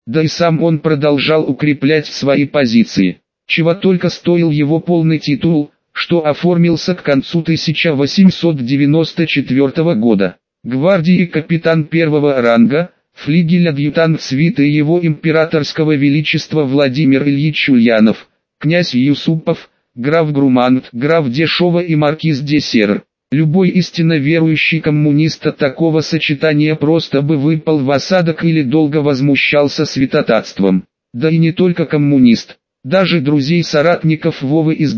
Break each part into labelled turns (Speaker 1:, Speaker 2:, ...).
Speaker 1: Да и сам он продолжал укреплять свои позиции. Чего только стоил его полный титул, что оформился к концу 1894 года. Гвардии капитан первого ранга, флигель-адъютант свиты его императорского величества Владимир Ильич Ульянов, князь Юсупов, граф Грумант, граф Дешова и маркиз де Серр. Любой истинно верующий коммунист от такого сочетания просто бы выпал в осадок или долго возмущался святотатством. Да и не только коммунист. Даже друзей-соратников Вовы из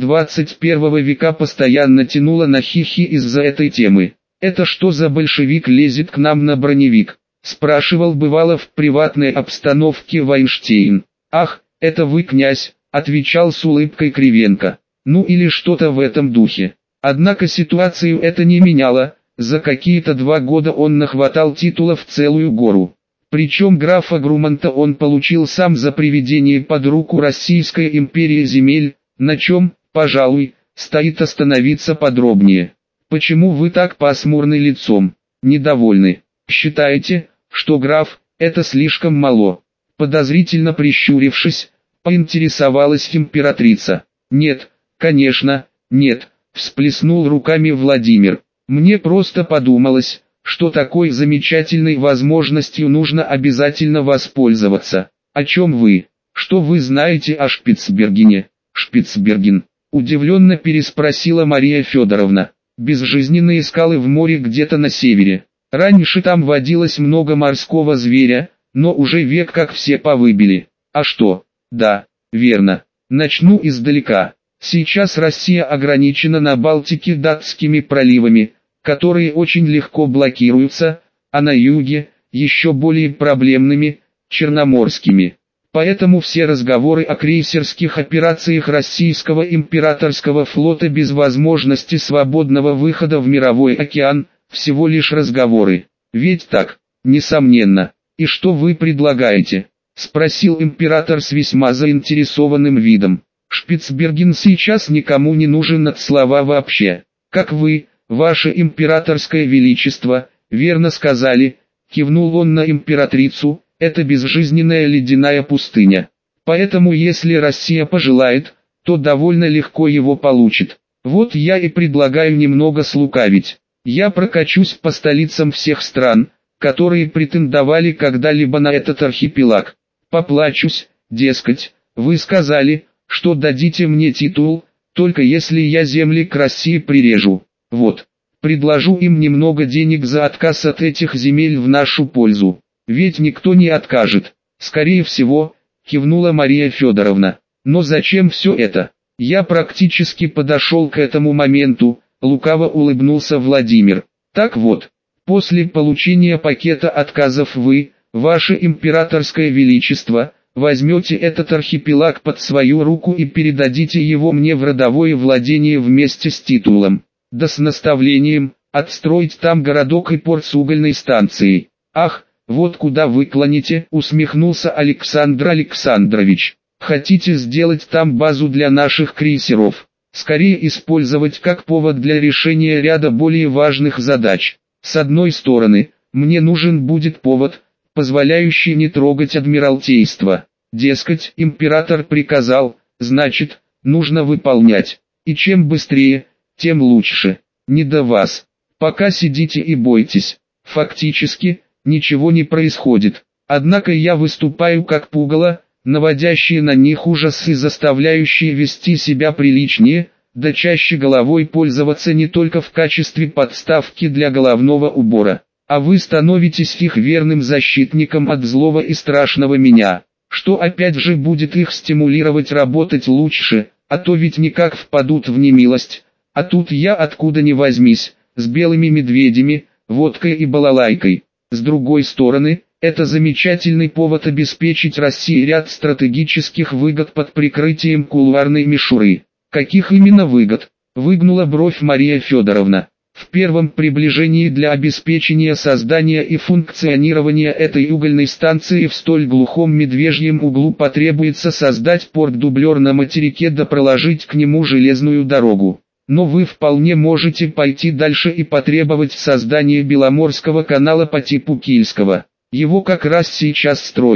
Speaker 1: 21 века постоянно тянуло на хихи из-за этой темы. «Это что за большевик лезет к нам на броневик?» – спрашивал бывало в приватной обстановке Вайнштейн. «Ах, это вы, князь», – отвечал с улыбкой Кривенко. Ну или что-то в этом духе. Однако ситуацию это не меняло, за какие-то 2 года он нахватал титулов целую гору. Причем графа Груманта он получил сам за приведение под руку Российской империи земель, на чем, пожалуй, стоит остановиться подробнее. Почему вы так пасмурны лицом? Недовольны? Считаете, что граф, это слишком мало? Подозрительно прищурившись, поинтересовалась императрица. Нет, конечно, нет, всплеснул руками Владимир. Мне просто подумалось, что такой замечательной возможностью нужно обязательно воспользоваться. О чем вы? Что вы знаете о Шпицбергене? Шпицберген? Удивленно переспросила Мария Федоровна. Безжизненные скалы в море где-то на севере. Раньше там водилось много морского зверя, но уже век как все повыбили. А что? Да, верно. Начну издалека. Сейчас Россия ограничена на Балтике датскими проливами, которые очень легко блокируются, а на юге, еще более проблемными, черноморскими. Поэтому все разговоры о крейсерских операциях российского императорского флота без возможности свободного выхода в мировой океан, всего лишь разговоры. Ведь так, несомненно. И что вы предлагаете? Спросил император с весьма заинтересованным видом. Шпицберген сейчас никому не нужен от слова вообще. Как вы, ваше императорское величество, верно сказали, кивнул он на императрицу, это безжизненная ледяная пустыня. Поэтому если Россия пожелает, то довольно легко его получит. Вот я и предлагаю немного слукавить. Я прокачусь по столицам всех стран, которые претендовали когда-либо на этот архипелаг. Поплачусь, дескать, вы сказали, что дадите мне титул, только если я земли к России прирежу. Вот, предложу им немного денег за отказ от этих земель в нашу пользу. Ведь никто не откажет. Скорее всего, кивнула Мария Федоровна. Но зачем все это? Я практически подошел к этому моменту, лукаво улыбнулся Владимир. Так вот, после получения пакета отказов вы, ваше императорское величество, возьмете этот архипелаг под свою руку и передадите его мне в родовое владение вместе с титулом. Да с наставлением, отстроить там городок и порт с угольной станцией. Ах, вот куда вы клоните, усмехнулся Александр Александрович. Хотите сделать там базу для наших крейсеров? Скорее использовать как повод для решения ряда более важных задач. С одной стороны, мне нужен будет повод, позволяющий не трогать адмиралтейство. Дескать, император приказал, значит, нужно выполнять. И чем быстрее, тем лучше. Не до вас. Пока сидите и бойтесь. Фактически, ничего не происходит. Однако я выступаю как пугало, наводящие на них ужас и заставляющие вести себя приличнее, да чаще головой пользоваться не только в качестве подставки для головного убора. А вы становитесь их верным защитником от злого и страшного меня, что опять же будет их стимулировать работать лучше, а то ведь никак впадут в немилость. А тут я откуда ни возьмись, с белыми медведями, водкой и балалайкой. С другой стороны, это замечательный повод обеспечить России ряд стратегических выгод под прикрытием кулуарной мишуры. Каких именно выгод? Выгнула бровь Мария Федоровна. В первом приближении для обеспечения создания и функционирования этой угольной станции в столь глухом медвежьем углу потребуется создать порт-дублер на материке да проложить к нему железную дорогу. Но вы вполне можете пойти дальше и потребовать создания Беломорского канала по типу Кильского. Его как раз сейчас строят.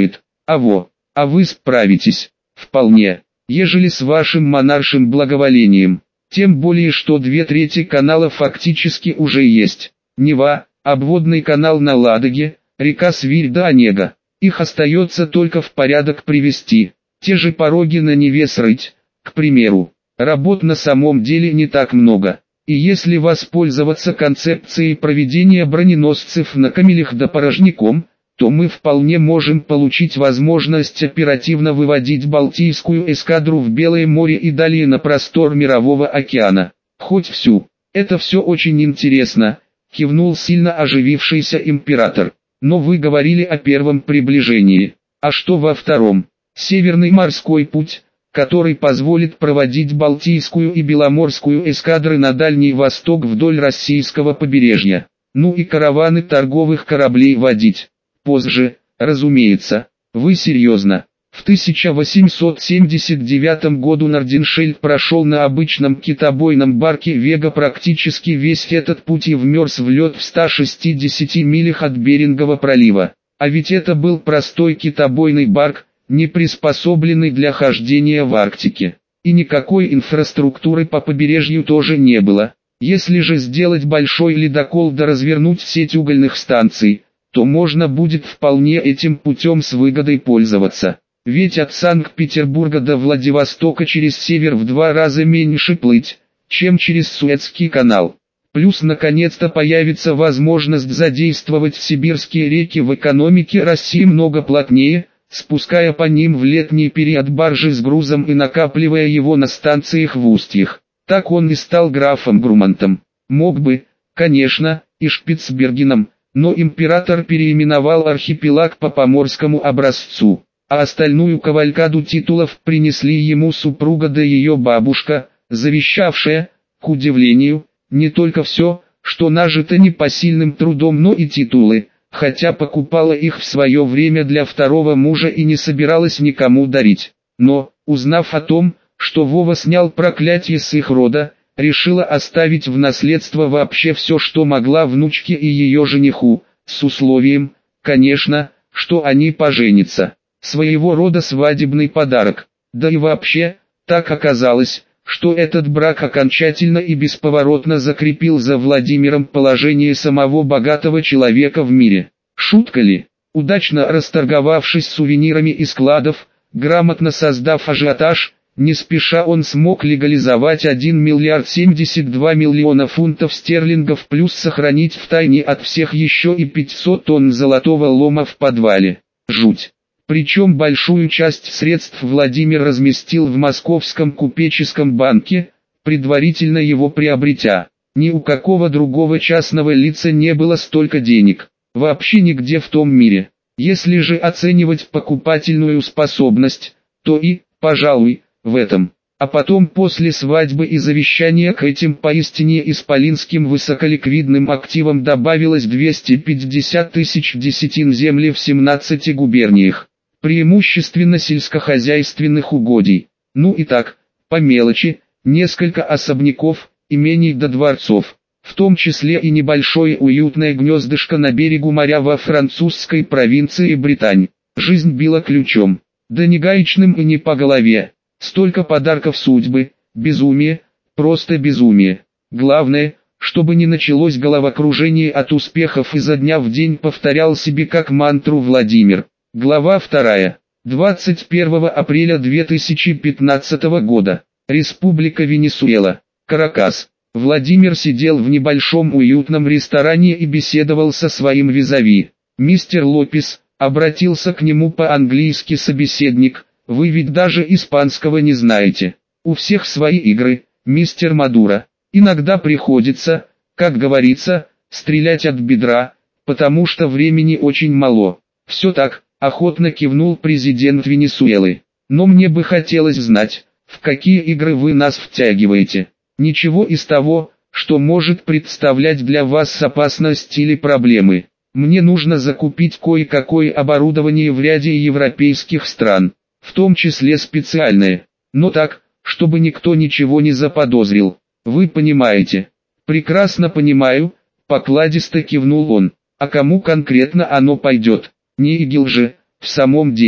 Speaker 1: А вы справитесь, вполне, ежели с вашим монаршим благоволением. Тем более, что 2/3 канала фактически уже есть. Нева, обводный канал на Ладоге, река Свирь да Онега. Их остается только в порядок привести. Те же пороги на Неве срыть, к примеру. Работ на самом деле не так много. И если воспользоваться концепцией проведения броненосцев на камелях да порожняком, то мы вполне можем получить возможность оперативно выводить Балтийскую эскадру в Белое море и далее на простор Мирового океана. Хоть всю. Это все очень интересно, кивнул сильно оживившийся император. Но вы говорили о первом приближении. А что во втором? Северный морской путь, который позволит проводить Балтийскую и Беломорскую эскадры на Дальний Восток вдоль российского побережья. Ну и караваны торговых кораблей водить. Позже, разумеется. Вы серьезно? В 1879 году Норденшельд прошел на обычном китобойном барке Вега практически весь этот путь и вмерз в лед в 160 милях от Берингова пролива. А ведь это был простой китобойный барк, не приспособленный для хождения в Арктике. И никакой инфраструктуры по побережью тоже не было. Если же сделать большой ледокол да развернуть сеть угольных станций, то можно будет вполне этим путем с выгодой пользоваться. Ведь от Санкт-Петербурга до Владивостока через север в 2 раза меньше плыть, чем через Суэцкий канал. Плюс наконец-то появится возможность задействовать сибирские реки в экономике России много плотнее, спуская по ним в летний период баржи с грузом и накапливая его на станциях в устьях. Так он и стал графом Грумантом. Мог бы, конечно, и Шпицбергеном, но император переименовал архипелаг по поморскому образцу, а остальную кавалькаду титулов принесли ему супруга да ее бабушка, завещавшая, к удивлению, не только все, что нажито непосильным трудом, но и титулы, хотя покупала их в свое время для второго мужа и не собиралась никому дарить. Но, узнав о том, что Вова снял проклятие с их рода, решила оставить в наследство вообще все, что могла внучке и ее жениху, с условием, конечно, что они поженятся. Своего рода свадебный подарок. Да и вообще, так оказалось, что этот брак окончательно и бесповоротно закрепил за Владимиром положение самого богатого человека в мире. Шутка ли? Удачно расторговавшись сувенирами из складов, грамотно создав ажиотаж, не спеша он смог легализовать 1 миллиард 72 миллиона фунтов стерлингов плюс сохранить в тайне от всех еще и 500 тонн золотого лома в подвале. Жуть. Причем большую часть средств Владимир разместил в Московском купеческом банке, предварительно его приобретя. Ни у какого другого частного лица не было столько денег. Вообще нигде в том мире. Если же оценивать покупательную способность, то и, пожалуй, в этом. А потом после свадьбы и завещания к этим поистине исполинским высоколиквидным активам добавилось 250 тысяч десятин земли в 17 губерниях. Преимущественно сельскохозяйственных угодий. Ну и так, по мелочи, несколько особняков, имений до дворцов. В том числе и небольшое уютное гнездышко на берегу моря во французской провинции Британь. Жизнь била ключом. Да не гаечным и не по голове. Столько подарков судьбы, безумие, просто безумие. Главное, чтобы не началось головокружение от успехов, изо дня в день повторял себе как мантру Владимир. Глава 2. 21 апреля 2015 года. Республика Венесуэла. Каракас. Владимир сидел в небольшом уютном ресторане и беседовал со своим визави. «Мистер Лопес», обратился к нему по-английски собеседник, «вы ведь даже испанского не знаете. У всех свои игры, мистер Мадуро. Иногда приходится, как говорится, стрелять от бедра, потому что времени очень мало». «Все так», охотно кивнул президент Венесуэлы. «Но мне бы хотелось знать, в какие игры вы нас втягиваете. Ничего из того, что может представлять для вас опасность или проблемы. Мне нужно закупить кое-какое оборудование в ряде европейских стран, в том числе специальное, но так, чтобы никто ничего не заподозрил. Вы понимаете?» «Прекрасно понимаю», покладисто кивнул он. «А кому конкретно оно пойдет? Не ИГИЛ же, в самом деле».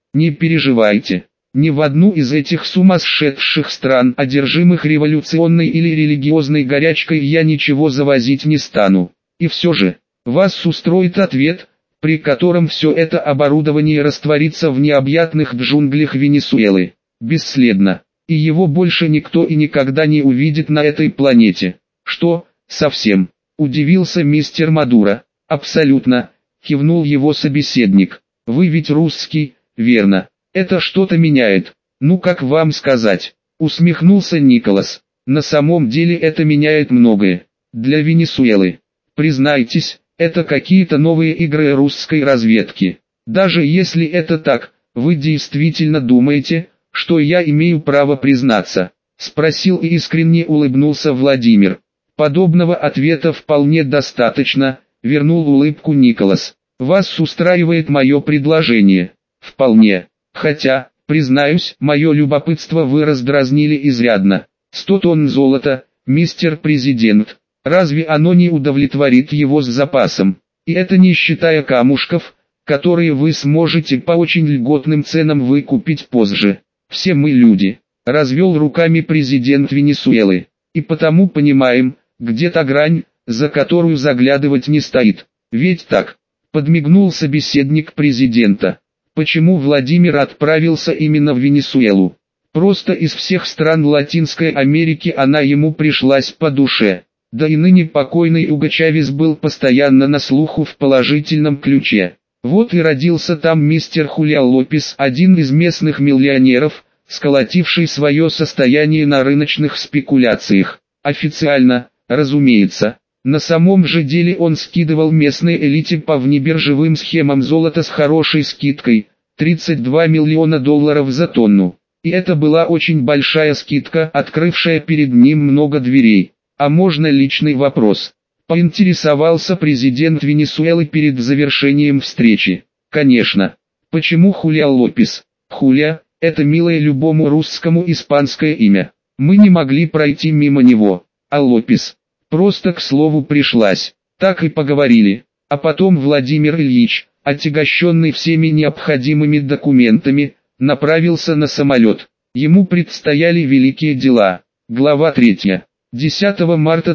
Speaker 1: Не переживайте. Ни в одну из этих сумасшедших стран, одержимых революционной или религиозной горячкой, я ничего завозить не стану. И все же, вас устроит ответ, при котором все это оборудование растворится в необъятных джунглях Венесуэлы, бесследно, и его больше никто и никогда не увидит на этой планете. Что, совсем? Удивился мистер Мадуро. Абсолютно, кивнул его собеседник. Вы ведь русский, верно? Это что-то меняет. Ну как вам сказать? Усмехнулся Николас. На самом деле это меняет многое. Для Венесуэлы. Признайтесь, это какие-то новые игры русской разведки. Даже если это так, вы действительно думаете, что я имею право признаться? Спросил и искренне улыбнулся Владимир. Подобного ответа вполне достаточно, вернул улыбку Николас. Вас устраивает мое предложение? Вполне. Хотя, признаюсь, мое любопытство вы раздразнили изрядно. 100 тонн золота, мистер президент. Разве оно не удовлетворит его с запасом? И это не считая камушков, которые вы сможете по очень льготным ценам выкупить позже. Все мы люди. Развел руками президент Венесуэлы. И потому понимаем, где та грань, за которую заглядывать не стоит. Ведь так? Подмигнул собеседник президента. Почему Владимир отправился именно в Венесуэлу? Просто из всех стран Латинской Америки она ему пришлась по душе. Да и ныне покойный Уго Чавес был постоянно на слуху в положительном ключе. Вот и родился там мистер Хулио Лопес, один из местных миллионеров, сколотивший свое состояние на рыночных спекуляциях. Официально, разумеется. На самом же деле он скидывал местной элите по внебиржевым схемам золото с хорошей скидкой, $32 миллиона за тонну. И это была очень большая скидка, открывшая перед ним много дверей. А можно личный вопрос? Поинтересовался президент Венесуэлы перед завершением встречи. Конечно. Почему Хулио Лопес? Хулио – это милое любому русскому испанское имя. Мы не могли пройти мимо него. А Лопес – просто к слову пришлась. Так и поговорили. А потом Владимир Ильич, отягощенный всеми необходимыми документами, направился на самолет. Ему предстояли великие дела. Глава 3. 10 марта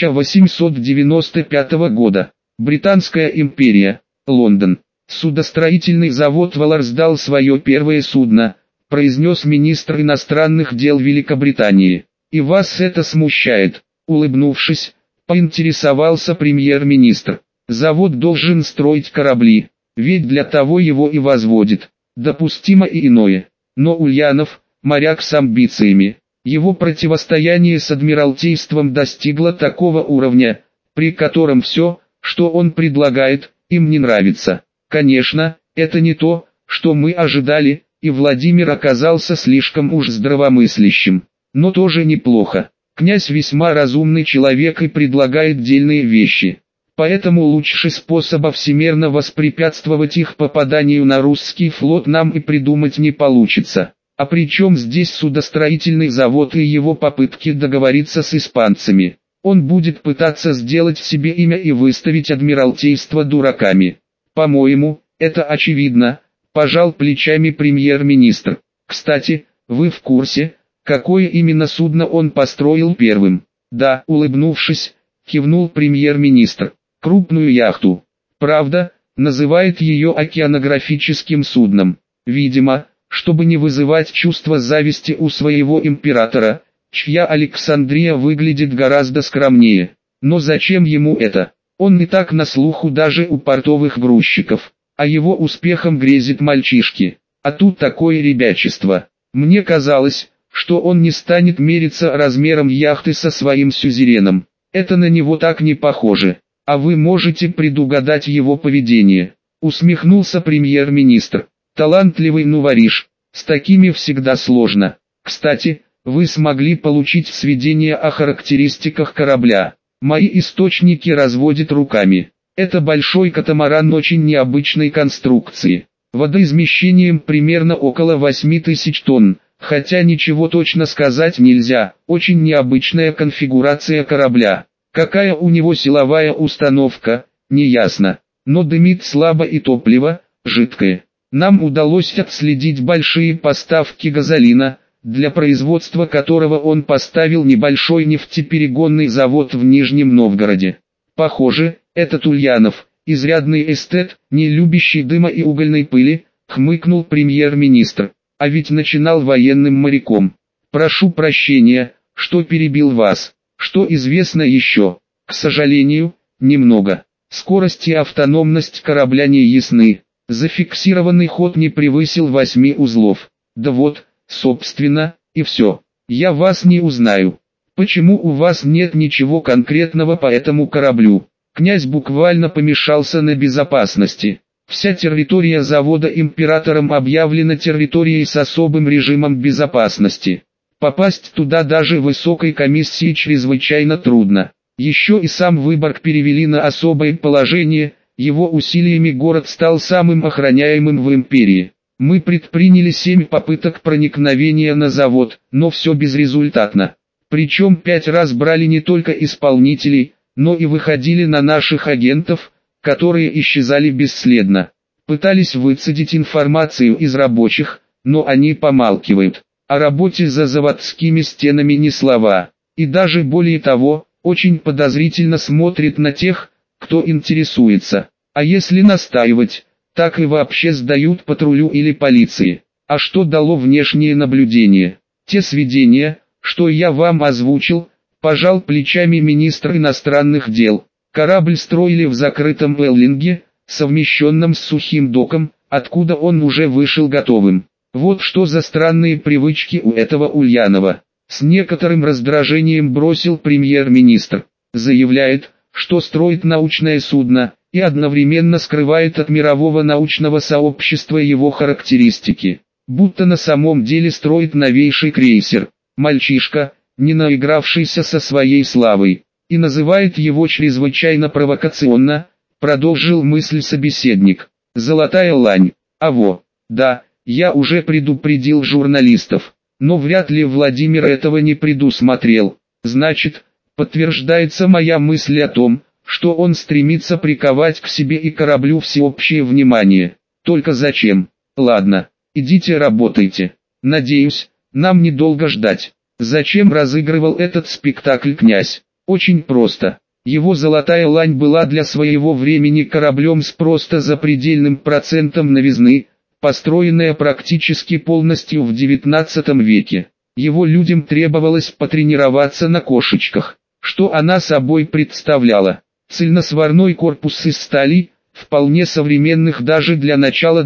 Speaker 1: 1895 года. Британская империя. Лондон. Судостроительный завод «Валар» сдал свое первое судно, произнес министр иностранных дел Великобритании. И вас это смущает? Улыбнувшись, поинтересовался премьер-министр. Завод должен строить корабли, ведь для того его и возводит. Допустимо и иное. Но Ульянов, моряк с амбициями, его противостояние с Адмиралтейством достигло такого уровня, при котором все, что он предлагает, им не нравится. Конечно, это не то, что мы ожидали, и Владимир оказался слишком уж здравомыслящим. Но тоже неплохо. Князь весьма разумный человек и предлагает дельные вещи. Поэтому лучший способ всемерно воспрепятствовать их попаданию на русский флот нам и придумать не получится. А при чем здесь судостроительный завод и его попытки договориться с испанцами? Он будет пытаться сделать себе имя и выставить Адмиралтейство дураками. По-моему, это очевидно, пожал плечами премьер-министр. Кстати, вы в курсе, какое именно судно он построил первым? Да, улыбнувшись, кивнул премьер-министр. Крупную яхту. Правда, называет ее океанографическим судном. Видимо, чтобы не вызывать чувство зависти у своего императора, чья Александрия выглядит гораздо скромнее. Но зачем ему это? Он не так на слуху даже у портовых грузчиков, а его успехом грезят мальчишки. А тут такое ребячество. Мне казалось, что он не станет мериться размером яхты со своим сюзереном. Это на него так не похоже. А вы можете предугадать его поведение. Усмехнулся премьер-министр. Талантливый нувориш. С такими всегда сложно. Кстати, вы смогли получить сведения о характеристиках корабля. Мои источники разводят руками. Это большой катамаран очень необычной конструкции. Водоизмещением примерно около 8000 тонн. Хотя ничего точно сказать нельзя. Очень необычная конфигурация корабля. Какая у него силовая установка, неясно. Но дымит слабо и топливо, жидкое. Нам удалось отследить большие поставки газолина, для производства которого он поставил небольшой нефтеперегонный завод в Нижнем Новгороде. Похоже, этот Ульянов, изрядный эстет, не любящий дыма и угольной пыли, хмыкнул премьер-министр, а ведь начинал военным моряком. Прошу прощения, что перебил вас. Что известно еще? К сожалению, немного. Скорость и автономность корабля не ясны. Зафиксированный ход не превысил 8 узлов. Да вот, собственно, и все. Я вас не узнаю. Почему у вас нет ничего конкретного по этому кораблю? Князь буквально помешался на безопасности. Вся территория завода императором объявлена территорией с особым режимом безопасности. Попасть туда даже высокой комиссии чрезвычайно трудно. Еще и сам Выборг перевели на особое положение, его усилиями город стал самым охраняемым в империи. Мы предприняли 7 попыток проникновения на завод, но все безрезультатно. Причем 5 раз брали не только исполнителей, но и выходили на наших агентов, которые исчезали бесследно. Пытались выцедить информацию из рабочих, но они помалкивают. О работе за заводскими стенами ни слова. И даже более того, очень подозрительно смотрит на тех, кто интересуется. А если настаивать, так и вообще сдают патрулю или полиции. А что дало внешнее наблюдение? Те сведения, что я вам озвучил, пожал плечами министр иностранных дел. Корабль строили в закрытом эллинге, совмещенном с сухим доком, откуда он уже вышел готовым. Вот что за странные привычки у этого Ульянова. С некоторым раздражением бросил премьер-министр. Заявляет, что строит научное судно, и одновременно скрывает от мирового научного сообщества его характеристики. Будто на самом деле строит новейший крейсер. Мальчишка, не наигравшийся со своей славой. И называет его чрезвычайно провокационно, продолжил мысль собеседник. Золотая лань. Аво, да, я уже предупредил журналистов, но вряд ли Владимир этого не предусмотрел. Значит, подтверждается моя мысль о том, что он стремится приковать к себе и кораблю всеобщее внимание. Только зачем? Ладно, идите работайте. Надеюсь, нам недолго ждать. Зачем разыгрывал этот спектакль князь? Очень просто. Его золотая лань была для своего времени кораблем с просто запредельным процентом новизны, построенная практически полностью в 19 веке. Его людям требовалось потренироваться на кошечках. Что она собой представляла? Цельносварной корпус из стали, вполне современных даже для начала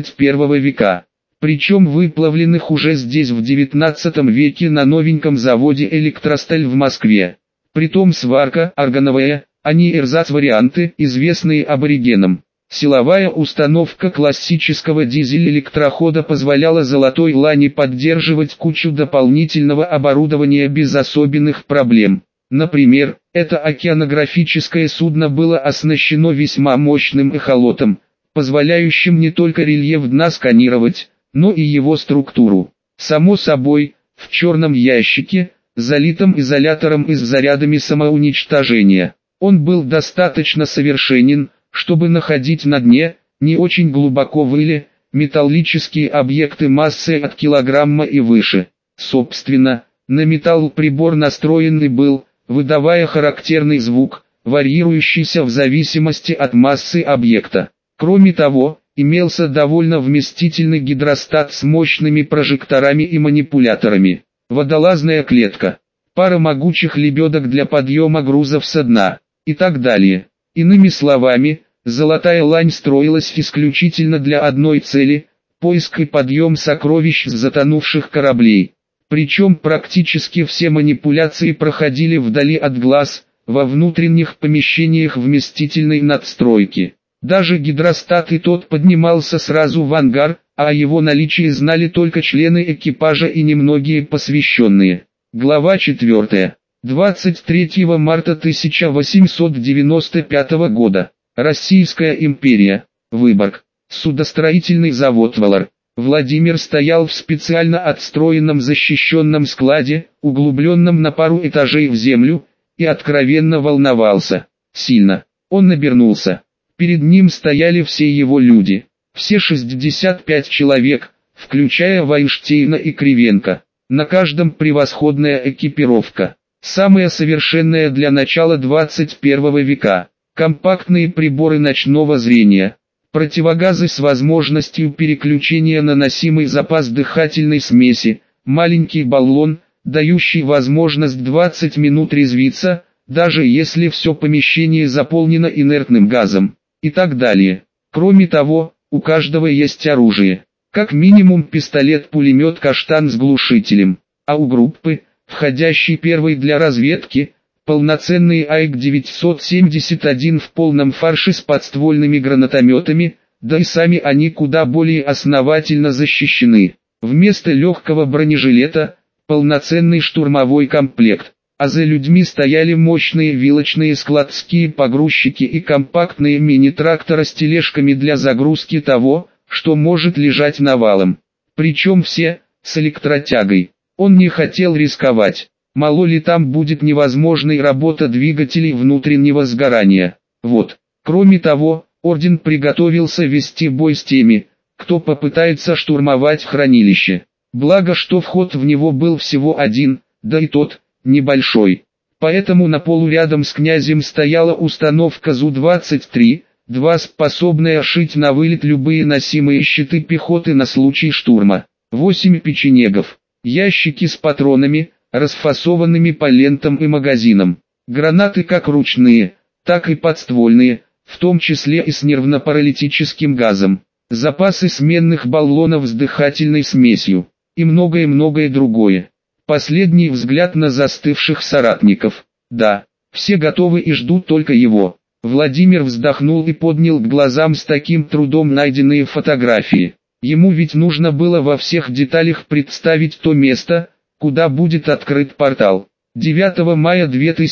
Speaker 1: 21 века. Причем выплавленных уже здесь в 19 веке на новеньком заводе «Электросталь» в Москве. Притом сварка органовая, а не эрзац-варианты, известные аборигенам. Силовая установка классического дизель-электрохода позволяла золотой лани поддерживать кучу дополнительного оборудования без особенных проблем. Например, это океанографическое судно было оснащено весьма мощным эхолотом, позволяющим не только рельеф дна сканировать, но и его структуру. Само собой, в черном ящике, залитом изолятором и с зарядами самоуничтожения. Он был достаточно совершенен, чтобы находить на дне, не очень глубоко выли, металлические объекты массой от килограмма и выше. Собственно, на металл прибор настроенный был, выдавая характерный звук, варьирующийся в зависимости от массы объекта. Кроме того, имелся довольно вместительный гидростат с мощными прожекторами и манипуляторами. Водолазная клетка, пара могучих лебедок для подъема грузов со дна, и так далее. Иными словами, золотая лань строилась исключительно для одной цели – поиск и подъем сокровищ с затонувших кораблей. Причем практически все манипуляции проходили вдали от глаз, во внутренних помещениях вместительной надстройки. Даже гидростат и тот поднимался сразу в ангар, а о его наличии знали только члены экипажа и немногие посвященные. Глава 4. 23 марта 1895 года. Российская империя. Выборг. Судостроительный завод «Валар». Владимир стоял в специально отстроенном защищенном складе, углубленном на пару этажей в землю, и откровенно волновался. Сильно. Он обернулся. Перед ним стояли все его люди. Все 65 человек, включая Вайнштейна и Кривенко. На каждом превосходная экипировка. Самая совершенная для начала 21 века. Компактные приборы ночного зрения. Противогазы с возможностью переключения на носимый запас дыхательной смеси. Маленький баллон, дающий возможность 20 минут резвиться, даже если все помещение заполнено инертным газом. И так далее. Кроме того, у каждого есть оружие. Как минимум пистолет-пулемет «Каштан» с глушителем. А у группы, входящей первой для разведки, полноценный АИК-971 в полном фарше с подствольными гранатометами, да и сами они куда более основательно защищены. Вместо легкого бронежилета – полноценный штурмовой комплект. А за людьми стояли мощные вилочные складские погрузчики и компактные мини-тракторы с тележками для загрузки того, что может лежать навалом. Причем все, с электротягой. Он не хотел рисковать. Мало ли там будет невозможной работа двигателей внутреннего сгорания. Вот. Кроме того, орден приготовился вести бой с теми, кто попытается штурмовать хранилище. Благо, что вход в него был всего один, да и тот, небольшой. Поэтому на полу рядом с князем стояла установка ЗУ-23, способная шить на вылет любые носимые щиты пехоты на случай штурма. 8 печенегов. Ящики с патронами, расфасованными по лентам и магазинам. Гранаты как ручные, так и подствольные, в том числе и с нервно-паралитическим газом. Запасы сменных баллонов с дыхательной смесью. И многое-многое другое. Последний взгляд на застывших соратников. Да, все готовы и ждут только его. Владимир вздохнул и поднял к глазам с таким трудом найденные фотографии. Ему ведь нужно было во всех деталях представить то место, куда будет открыт портал. 9 мая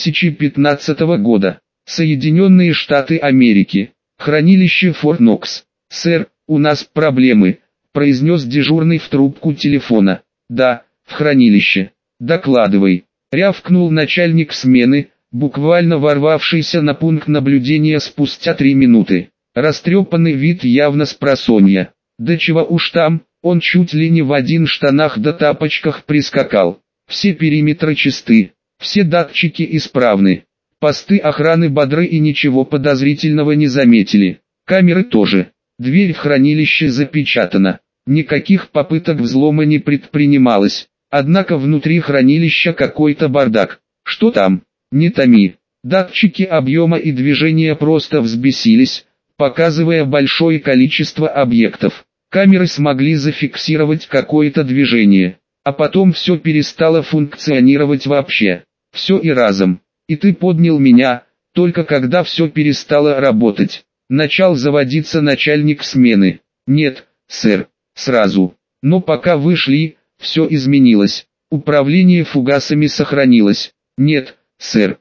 Speaker 1: 2015 года. Соединенные Штаты Америки. Хранилище Форт Нокс. «Сэр, у нас проблемы», — произнес дежурный в трубку телефона. «Да, в хранилище. Докладывай», — рявкнул начальник смены, буквально ворвавшийся на пункт наблюдения спустя 3 минуты. Растрепанный вид явно с просонья. Да чего уж там, он чуть ли не в один штанах да тапочках прискакал. Все периметры чисты, все датчики исправны. Посты охраны бодры и ничего подозрительного не заметили. Камеры тоже. Дверь в хранилище запечатана. Никаких попыток взлома не предпринималось. Однако внутри хранилища какой-то бардак. Что там? Не томи. Датчики объема и движения просто взбесились, показывая большое количество объектов. Камеры смогли зафиксировать какое-то движение. А потом все перестало функционировать вообще. Все и разом. И ты поднял меня, только когда все перестало работать. Начал заводиться начальник смены. Нет, сэр, сразу. Но пока вы шли, все изменилось. Управление фугасами сохранилось. Нет, сэр,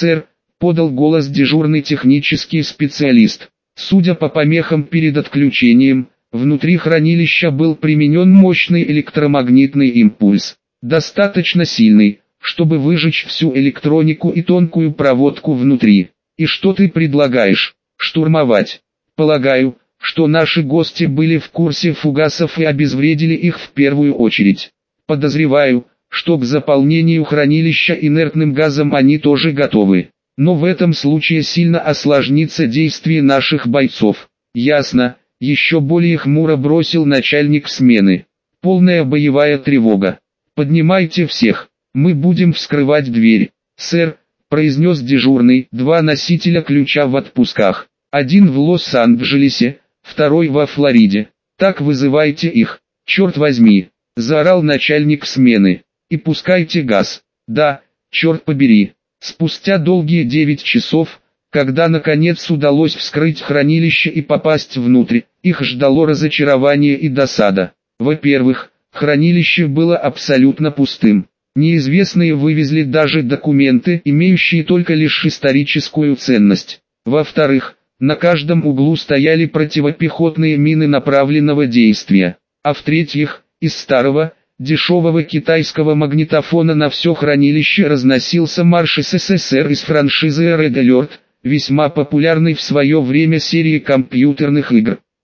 Speaker 1: подал голос дежурный технический специалист. Судя по помехам перед отключением, внутри хранилища был применен мощный электромагнитный импульс. Достаточно сильный, чтобы выжечь всю электронику и тонкую проводку внутри. И что ты предлагаешь? Штурмовать. Полагаю, что наши гости были в курсе фугасов и обезвредили их в первую очередь. Подозреваю, что к заполнению хранилища инертным газом они тоже готовы. Но в этом случае сильно осложнится действие наших бойцов. Ясно, еще более хмуро бросил начальник смены. Полная боевая тревога. Поднимайте всех, мы будем вскрывать дверь. Сэр, произнес дежурный, 2 носителя ключа в отпусках. Один в Лос-Анджелесе, второй во Флориде. Так вызывайте их, черт возьми, заорал начальник смены. И пускайте газ. Да, черт побери. Спустя долгие 9 часов, когда наконец удалось вскрыть хранилище и попасть внутрь, их ждало разочарование и досада. Во-первых, хранилище было абсолютно пустым. Неизвестные вывезли даже документы, имеющие только лишь историческую ценность. Во-вторых, на каждом углу стояли противопехотные мины направленного действия. А в-третьих, из старого, дешевого китайского магнитофона на все хранилище разносился марш СССР из франшизы Red Alert, весьма популярной в свое время серии компьютерных игр.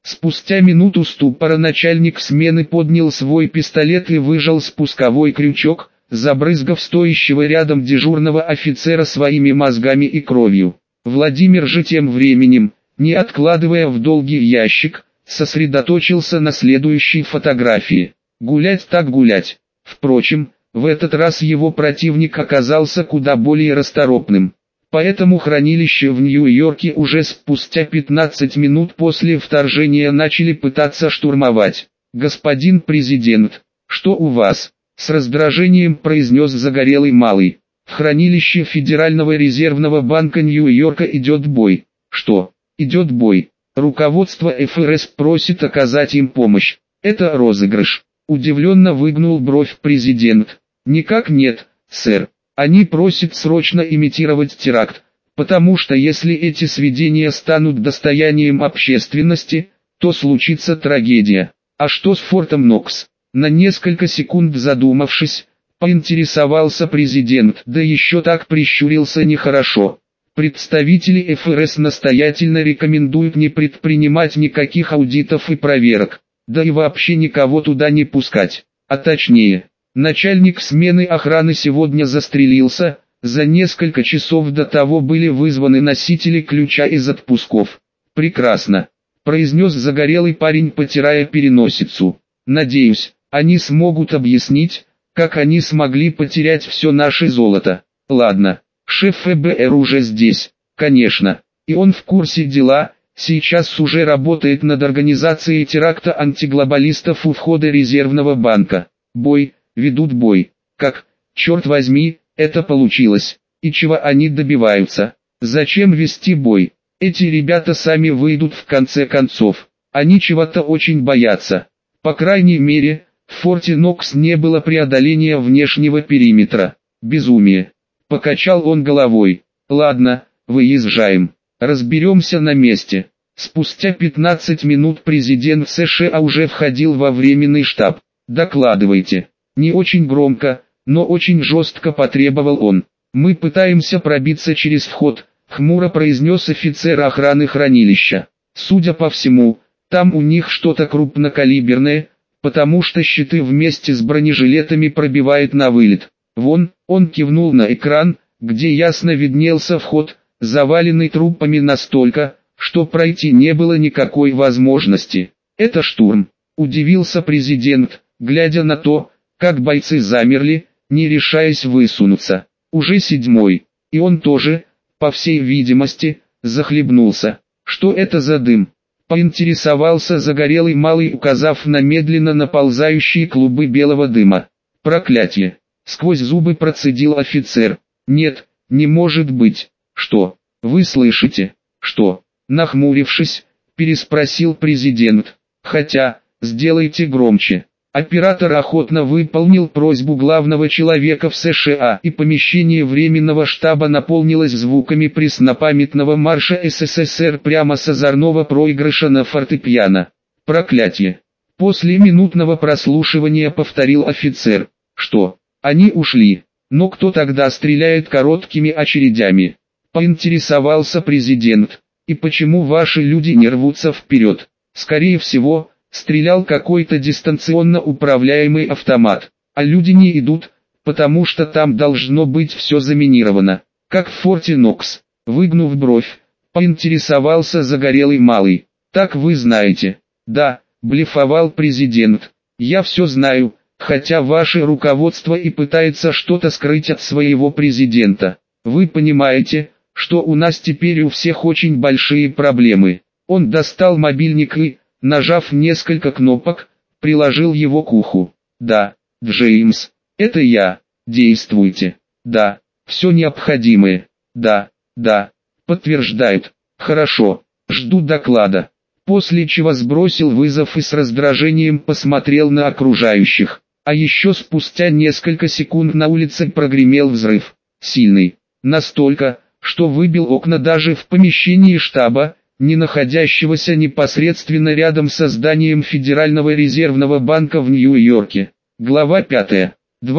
Speaker 1: Спустя минуту ступора начальник смены поднял свой пистолет и выжал спусковой крючок, забрызгав стоящего рядом дежурного офицера своими мозгами и кровью. Владимир же тем временем, не откладывая в долгий ящик, сосредоточился на следующей фотографии. Гулять так гулять. Впрочем, в этот раз его противник оказался куда более расторопным. Поэтому хранилище в Нью-Йорке уже спустя 15 минут после вторжения начали пытаться штурмовать. «Господин президент, что у вас?» — с раздражением произнес загорелый малый. «В хранилище Федерального резервного банка Нью-Йорка идет бой». «Что? Идет бой? Руководство ФРС просит оказать им помощь. Это розыгрыш». Удивленно выгнул бровь президент. «Никак нет, сэр. Они просят срочно имитировать теракт, потому что если эти сведения станут достоянием общественности, то случится трагедия. А что с Фортом Нокс?» На несколько секунд задумавшись, поинтересовался президент, да еще так прищурился нехорошо. Представители ФРС настоятельно рекомендуют не предпринимать никаких аудитов и проверок, да и вообще никого туда не пускать, а точнее... Начальник смены охраны сегодня застрелился, за несколько часов до того были вызваны носители ключа из отпусков. «Прекрасно», — произнес загорелый парень, потирая переносицу. «Надеюсь, они смогут объяснить, как они смогли потерять все наше золото. Ладно, шеф ФБР уже здесь, конечно, и он в курсе дела, сейчас уже работает над организацией теракта антиглобалистов у входа резервного банка. Бой. Ведут бой. Как, черт возьми, это получилось? И чего они добиваются? Зачем вести бой? Эти ребята сами выйдут в конце концов. Они чего-то очень боятся. По крайней мере, в Форте Нокс не было преодоления внешнего периметра. Безумие. Покачал он головой. Ладно, выезжаем. Разберемся на месте. Спустя 15 минут президент США уже входил во временный штаб. Докладывайте. Не очень громко, но очень жестко потребовал он. «Мы пытаемся пробиться через вход», — хмуро произнес офицер охраны хранилища. «Судя по всему, там у них что-то крупнокалиберное, потому что щиты вместе с бронежилетами пробивает на вылет. Вон», — он кивнул на экран, где ясно виднелся вход, заваленный трупами настолько, что пройти не было никакой возможности. «Это штурм», — удивился президент, глядя на то, как бойцы замерли, не решаясь высунуться. Уже 7-й, и он тоже, по всей видимости, захлебнулся. «Что это за дым?» — поинтересовался загорелый малый, указав на медленно наползающие клубы белого дыма. «Проклятие!» — сквозь зубы процедил офицер. «Нет, не может быть». «Что? Вы слышите?» «Что?» — нахмурившись, переспросил президент. «Хотя, сделайте громче». Оператор охотно выполнил просьбу главного человека в США, и помещение временного штаба наполнилось звуками преснопамятного марша СССР прямо с озорного проигрыша на фортепиано. «Проклятие!» После минутного прослушивания повторил офицер. «Что? Они ушли? Но кто тогда стреляет короткими очередями?» Поинтересовался президент. «И почему ваши люди не рвутся вперед?» «Скорее всего, стрелял какой-то дистанционно управляемый автомат, а люди не идут, потому что там должно быть все заминировано, как в Форте Нокс». Выгнув бровь, поинтересовался загорелый малый. «Так вы знаете?» «Да», блефовал президент. «Я все знаю, хотя ваше руководство и пытается что-то скрыть от своего президента. Вы понимаете, что у нас теперь у всех очень большие проблемы». Он достал мобильник и, нажав несколько кнопок, приложил его к уху. «Да, Джеймс, это я. Действуйте. Да, все необходимое. Да, подтверждают. Хорошо, жду доклада». После чего сбросил вызов и с раздражением посмотрел на окружающих. А еще спустя несколько секунд на улице прогремел взрыв. Сильный. Настолько, что выбил окна даже в помещении штаба, не находящегося непосредственно рядом со зданием Федерального резервного банка в Нью-Йорке. Глава 5.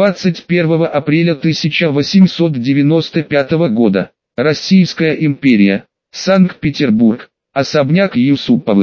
Speaker 1: 21 апреля 1895 года. Российская империя. Санкт-Петербург. Особняк Юсуповых.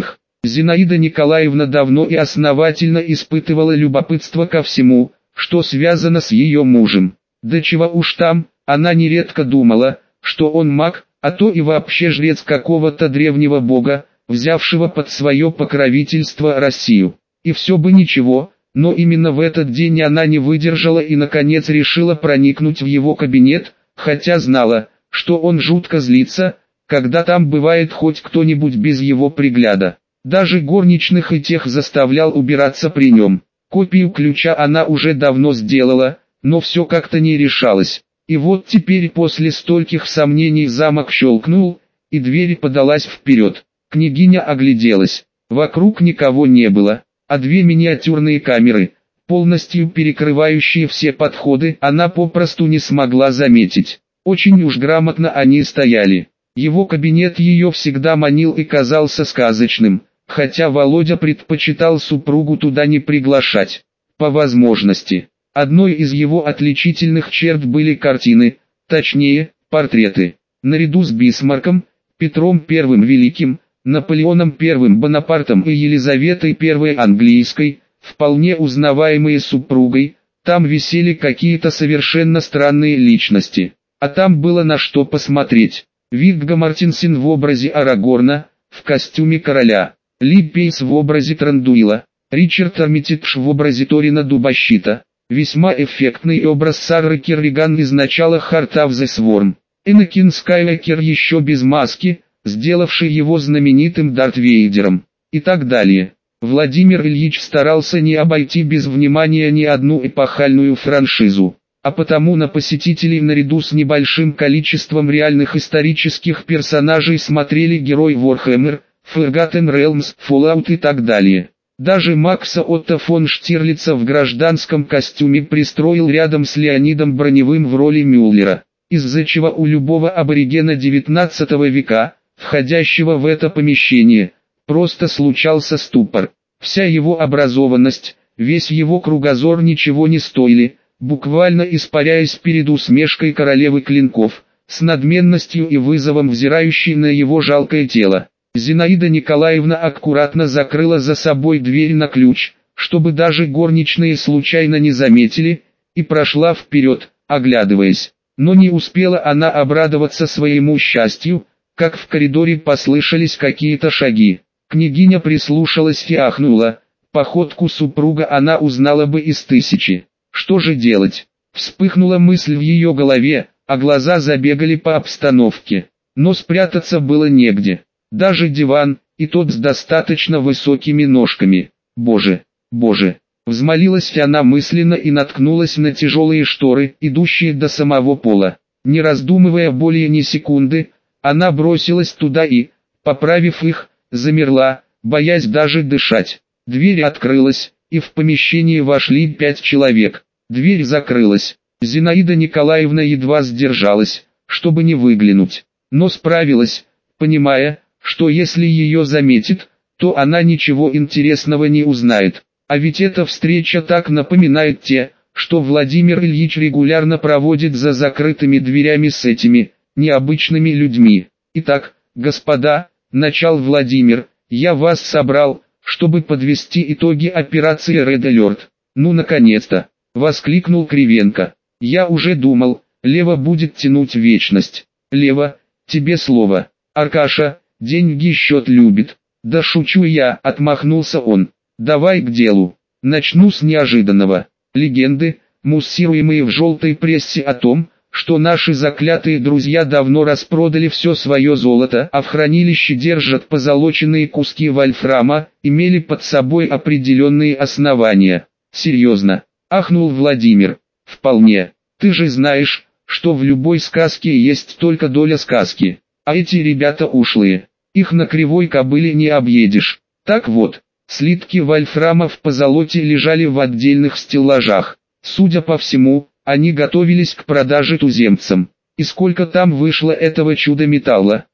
Speaker 1: Зинаида Николаевна давно и основательно испытывала любопытство ко всему, что связано с ее мужем. Да чего уж там, она нередко думала, что он маг, а то и вообще жрец какого-то древнего бога, взявшего под свое покровительство Россию. И все бы ничего, но именно в этот день она не выдержала и наконец решила проникнуть в его кабинет, хотя знала, что он жутко злится, когда там бывает хоть кто-нибудь без его пригляда. Даже горничных и тех заставлял убираться при нем. Копию ключа она уже давно сделала, но все как-то не решалось. И вот теперь после стольких сомнений замок щелкнул, и дверь подалась вперед. Княгиня огляделась. Вокруг никого не было, а две миниатюрные камеры, полностью перекрывающие все подходы, она попросту не смогла заметить. Очень уж грамотно они стояли. Его кабинет ее всегда манил и казался сказочным, хотя Володя предпочитал супругу туда не приглашать. По возможности. Одной из его отличительных черт были картины, точнее, портреты. Наряду с Бисмарком, Петром I Великим, Наполеоном I Бонапартом и Елизаветой I Английской, вполне узнаваемые супругой, там висели какие-то совершенно странные личности. А там было на что посмотреть. Вигго Мортенсен в образе Арагорна, в костюме короля, Ли Пейс в образе Трандуила, Ричард Армитидж в образе Торина Дубощита, весьма эффектный образ Сары Керриган из начала Heart of the Swarm, Энакин Скайуокер еще без маски, сделавший его знаменитым Дарт Вейдером, и так далее. Владимир Ильич старался не обойти без внимания ни одну эпохальную франшизу. А потому на посетителей наряду с небольшим количеством реальных исторических персонажей смотрели герой Warhammer, Forgotten Realms, Fallout и так далее. Даже Макса Отто фон Штирлица в гражданском костюме пристроил рядом с Леонидом Броневым в роли Мюллера, из-за чего у любого аборигена 19 века, входящего в это помещение, просто случался ступор. Вся его образованность, весь его кругозор ничего не стоили, буквально испаряясь перед усмешкой королевы клинков, с надменностью и вызовом взирающей на его жалкое тело. Зинаида Николаевна аккуратно закрыла за собой дверь на ключ, чтобы даже горничные случайно не заметили, и прошла вперед, оглядываясь. Но не успела она обрадоваться своему счастью, как в коридоре послышались какие-то шаги. Княгиня прислушалась и ахнула, походку супруга она узнала бы из тысячи. Что же делать? Вспыхнула мысль в ее голове, а глаза забегали по обстановке. Но спрятаться было негде. Даже диван, и тот с достаточно высокими ножками. Боже, боже! Взмолилась она мысленно и наткнулась на тяжелые шторы, идущие до самого пола. Не раздумывая более ни секунды, она бросилась туда и, поправив их, замерла, боясь даже дышать. Дверь открылась, и в помещение вошли 5 человек. Дверь закрылась. Зинаида Николаевна едва сдержалась, чтобы не выглянуть. Но справилась, понимая, что если ее заметит, то она ничего интересного не узнает. А ведь эта встреча так напоминает те, что Владимир Ильич регулярно проводит за закрытыми дверями с этими, необычными людьми. Итак, господа, начал Владимир, я вас собрал, чтобы подвести итоги операции Red Alert. Ну наконец-то, воскликнул Кривенко. Я уже думал, Лева будет тянуть вечность. Лева, тебе слово. Аркаша, деньги счет любит. Да шучу я, отмахнулся он. Давай к делу. Начну с неожиданного. Легенды, муссируемые в желтой прессе о том, что наши заклятые друзья давно распродали все свое золото, а в хранилище держат позолоченные куски вольфрама, имели под собой определенные основания. Серьезно, ахнул Владимир. Вполне. Ты же знаешь, что в любой сказке есть только доля сказки. А эти ребята ушлые. Их на кривой кобыле не объедешь. Так вот, слитки вольфрама в позолоте лежали в отдельных стеллажах. Судя по всему, они готовились к продаже туземцам. И сколько там вышло этого чуда металла?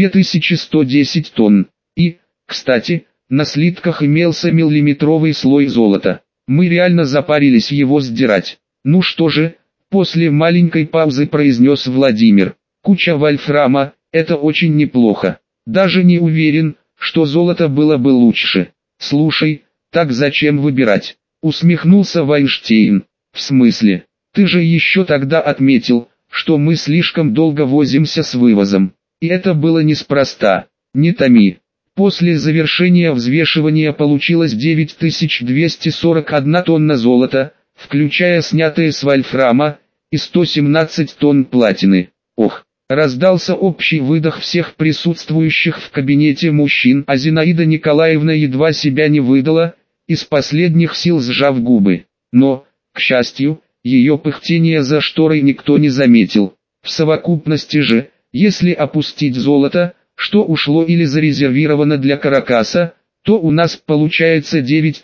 Speaker 1: 2110 тонн. И, кстати, на слитках имелся миллиметровый слой золота. Мы реально запарились его сдирать. Ну что же, после маленькой паузы произнес Владимир. Куча вольфрама, это очень неплохо. Даже не уверен, что золото было бы лучше. Слушай, так зачем выбирать? Усмехнулся Вайнштейн. В смысле? Ты же еще тогда отметил, что мы слишком долго возимся с вывозом. И это было неспроста. Не томи. После завершения взвешивания получилось 9241 тонна золота, включая снятые с вольфрама, и 117 тонн платины. Ох! Раздался общий выдох всех присутствующих в кабинете мужчин, а Зинаида Николаевна едва себя не выдала, из последних сил сжав губы. Но, к счастью, ее пыхтение за шторой никто не заметил. В совокупности же, если опустить золото, что ушло или зарезервировано для Каракаса, то у нас получается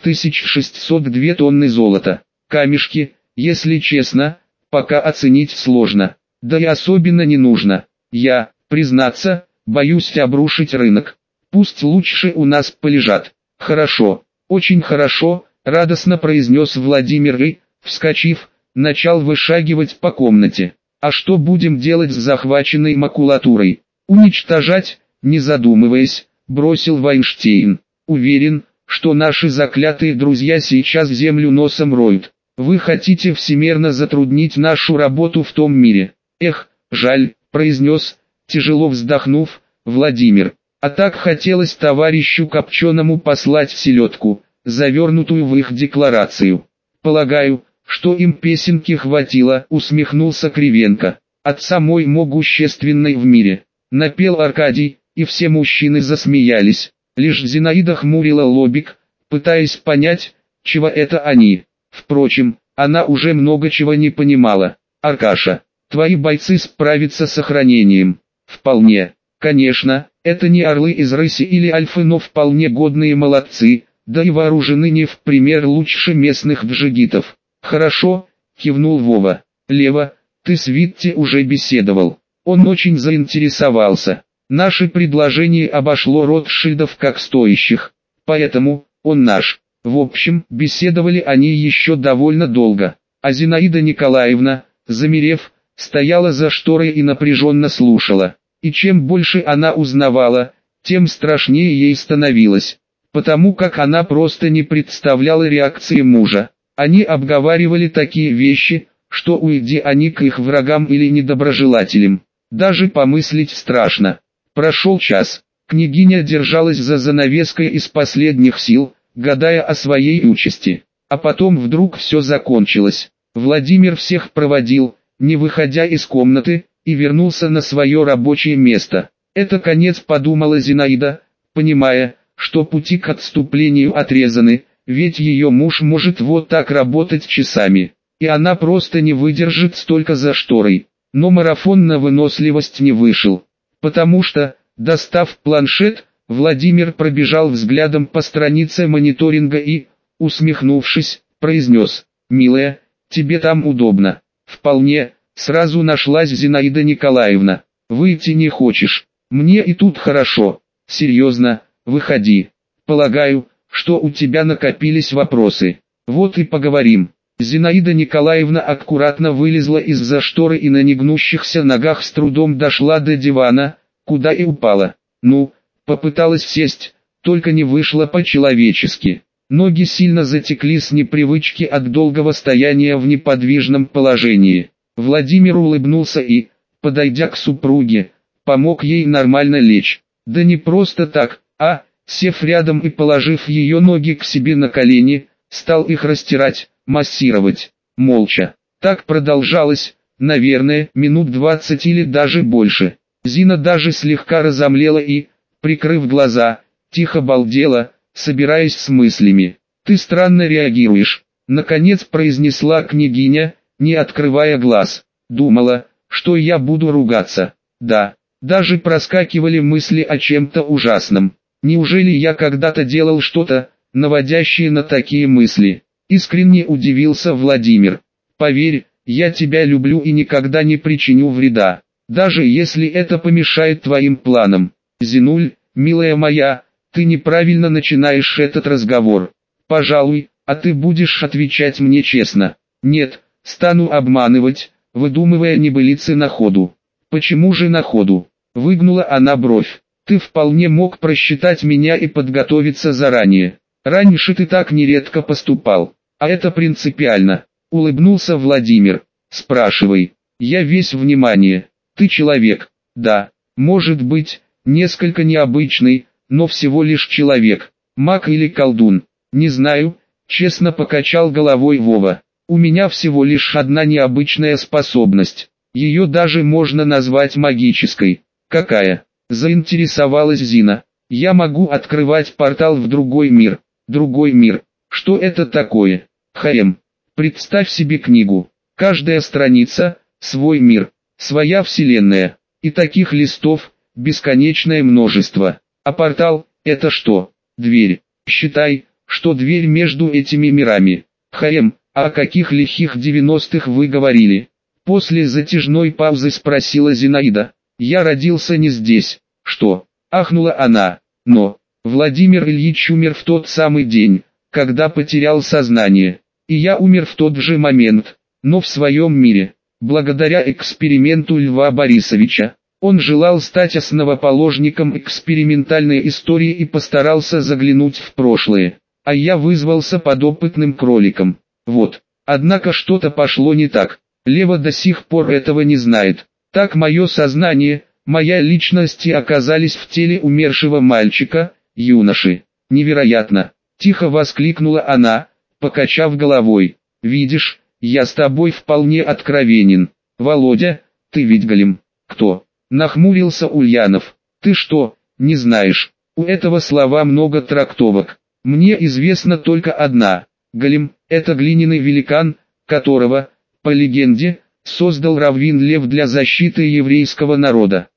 Speaker 1: 9602 тонны золота. Камешки, если честно, пока оценить сложно. Да и особенно не нужно. Я, признаться, боюсь обрушить рынок. Пусть лучше у нас полежат. Хорошо, очень хорошо, радостно произнес Владимир и, вскочив, начал вышагивать по комнате. А что будем делать с захваченной макулатурой? Уничтожать, не задумываясь, бросил Вайнштейн. Уверен, что наши заклятые друзья сейчас землю носом роют. Вы хотите всемерно затруднить нашу работу в том мире. Эх, жаль, произнес, тяжело вздохнув, Владимир. А так хотелось товарищу Копченому послать селедку, завернутую в их декларацию. Полагаю, что им песенки хватило, усмехнулся Кривенко. От самой могущественной в мире. Напел Аркадий, и все мужчины засмеялись. Лишь Зинаида хмурила лобик, пытаясь понять, чего это они. Впрочем, она уже много чего не понимала. Аркаша, твои бойцы справятся с охранением. Вполне. Конечно, это не орлы из рыси или альфы, но вполне годные молодцы, да и вооружены не в пример лучше местных джигитов. Хорошо, кивнул Вова. Лева, ты с Витти уже беседовал. Он очень заинтересовался. Наше предложение обошло Ротшильдов как стоящих. Поэтому, он наш. В общем, беседовали они еще довольно долго. А Зинаида Николаевна, замерев, стояла за шторой и напряженно слушала. И чем больше она узнавала, тем страшнее ей становилось. Потому как она просто не представляла реакции мужа. Они обговаривали такие вещи, что уйди они к их врагам или недоброжелателям. Даже помыслить страшно. Прошел час. Княгиня держалась за занавеской из последних сил, гадая о своей участи. А потом вдруг все закончилось. Владимир всех проводил, не выходя из комнаты, и вернулся на свое рабочее место. Это конец, подумала Зинаида, понимая, что пути к отступлению отрезаны, ведь ее муж может вот так работать часами. И она просто не выдержит столько за шторой. Но марафон на выносливость не вышел. Потому что, достав планшет, Владимир пробежал взглядом по странице мониторинга и, усмехнувшись, произнес: «Милая, тебе там удобно». «Вполне», сразу нашлась Зинаида Николаевна. «Выйти не хочешь? Мне и тут хорошо. Серьезно, выходи. Полагаю, что у тебя накопились вопросы. Вот и поговорим». Зинаида Николаевна аккуратно вылезла из-за шторы и на негнущихся ногах с трудом дошла до дивана, куда и упала. Попыталась сесть, только не вышло по-человечески. Ноги сильно затекли с непривычки от долгого стояния в неподвижном положении. Владимир улыбнулся и, подойдя к супруге, помог ей нормально лечь. Да не просто так, а, сев рядом и положив ее ноги к себе на колени, стал их растирать, массировать, молча. Так продолжалось, наверное, минут 20 или даже больше. Зина даже слегка разомлела и, прикрыв глаза, тихо балдела, собираясь с мыслями. «Ты странно реагируешь», — наконец произнесла княгиня, не открывая глаз. «Думала, что я буду ругаться». «Да, даже проскакивали мысли о чем-то ужасном. Неужели я когда-то делал что-то, наводящее на такие мысли?» Искренне удивился Владимир. «Поверь, я тебя люблю и никогда не причиню вреда, даже если это помешает твоим планам. Зинуль, милая моя, ты неправильно начинаешь этот разговор. Пожалуй, а ты будешь отвечать мне честно». «Нет, стану обманывать, выдумывая небылицы на ходу». «Почему же на ходу?» — выгнула она бровь. Ты вполне мог просчитать меня и подготовиться заранее. Раньше ты так нередко поступал. А это принципиально. Улыбнулся Владимир. Спрашивай. Я весь внимание. Ты человек. Да, может быть, несколько необычный, но всего лишь человек. Маг или колдун. Не знаю, честно покачал головой Вова. У меня всего лишь одна необычная способность. Ее даже можно назвать магической. Какая? Заинтересовалась Зина. Я могу открывать портал в другой мир. Другой мир. Что это такое? Представь себе книгу. Каждая страница – свой мир, своя вселенная. И таких листов – бесконечное множество. А портал – это что? Дверь. Считай, что дверь между этими мирами. А о каких лихих 90-х вы говорили? После затяжной паузы спросила Зинаида. Я родился не здесь. Что? Ахнула она. Но Владимир Ильич умер в тот самый день, когда потерял сознание. И я умер в тот же момент, но в своем мире, благодаря эксперименту Льва Борисовича. Он желал стать основоположником экспериментальной истории и постарался заглянуть в прошлое. А я вызвался подопытным кроликом. Вот. Однако что-то пошло не так. Лева до сих пор этого не знает. Так мое сознание, моя личность и оказались в теле умершего мальчика, юноши. Невероятно. Тихо воскликнула она, покачав головой. Видишь, я с тобой вполне откровенен. Володя, ты ведь голем. Кто? Нахмурился Ульянов. Ты что, не знаешь? У этого слова много трактовок. Мне известна только одна. Голем – это глиняный великан, которого, по легенде, создал Раввин Лев для защиты еврейского народа.